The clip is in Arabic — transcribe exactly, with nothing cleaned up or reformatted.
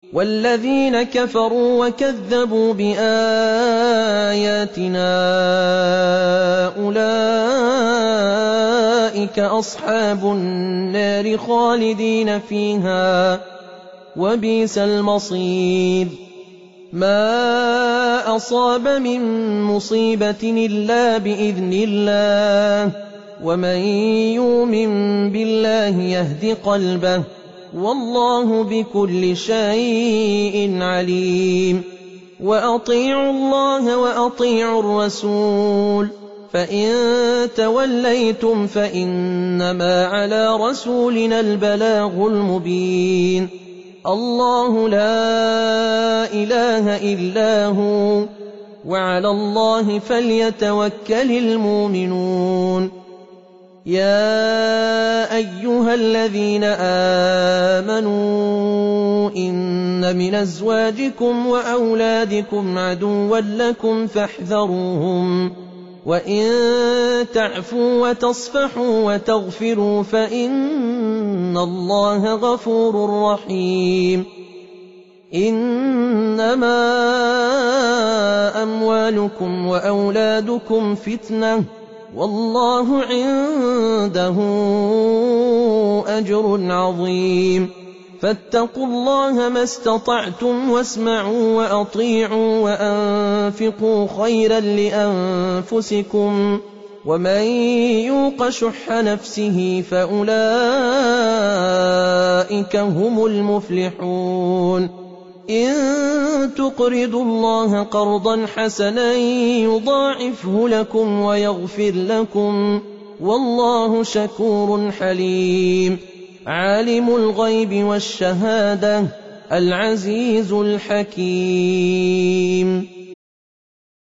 والذين كفروا وكذبوا بآياتنا أولئك أصحاب النار خالدين فيها وبئس المصير. ما أصاب من مصيبة إلا بإذن الله ومن يؤمن بالله يهد قلبه والله بكل شيء عليم. وأطيعوا الله وأطيعوا الرسول فإن توليتم فإنما على رسولنا البلاغ المبين. الله لا إله إلا هو وعلى الله فليتوكل المؤمنون. يا أيها الذين آمنوا إن من أزواجكم وأولادكم عدوا لكم فاحذروهم وإن تعفوا وتصفحوا وتغفروا فإن الله غفور رحيم. إنما أموالكم وأولادكم فتنة والله عنده أجر عظيم. فاتقوا الله ما استطعتم واسمعوا وأطيعوا وأنفقوا خيرا لأنفسكم ومن يوق شح نفسه فأولئك هم المفلحون. إن تقرضوا الله قرضا حسنا يضاعفه لكم ويغفر لكم والله شكور حليم. عالم الغيب والشهادة العزيز الحكيم.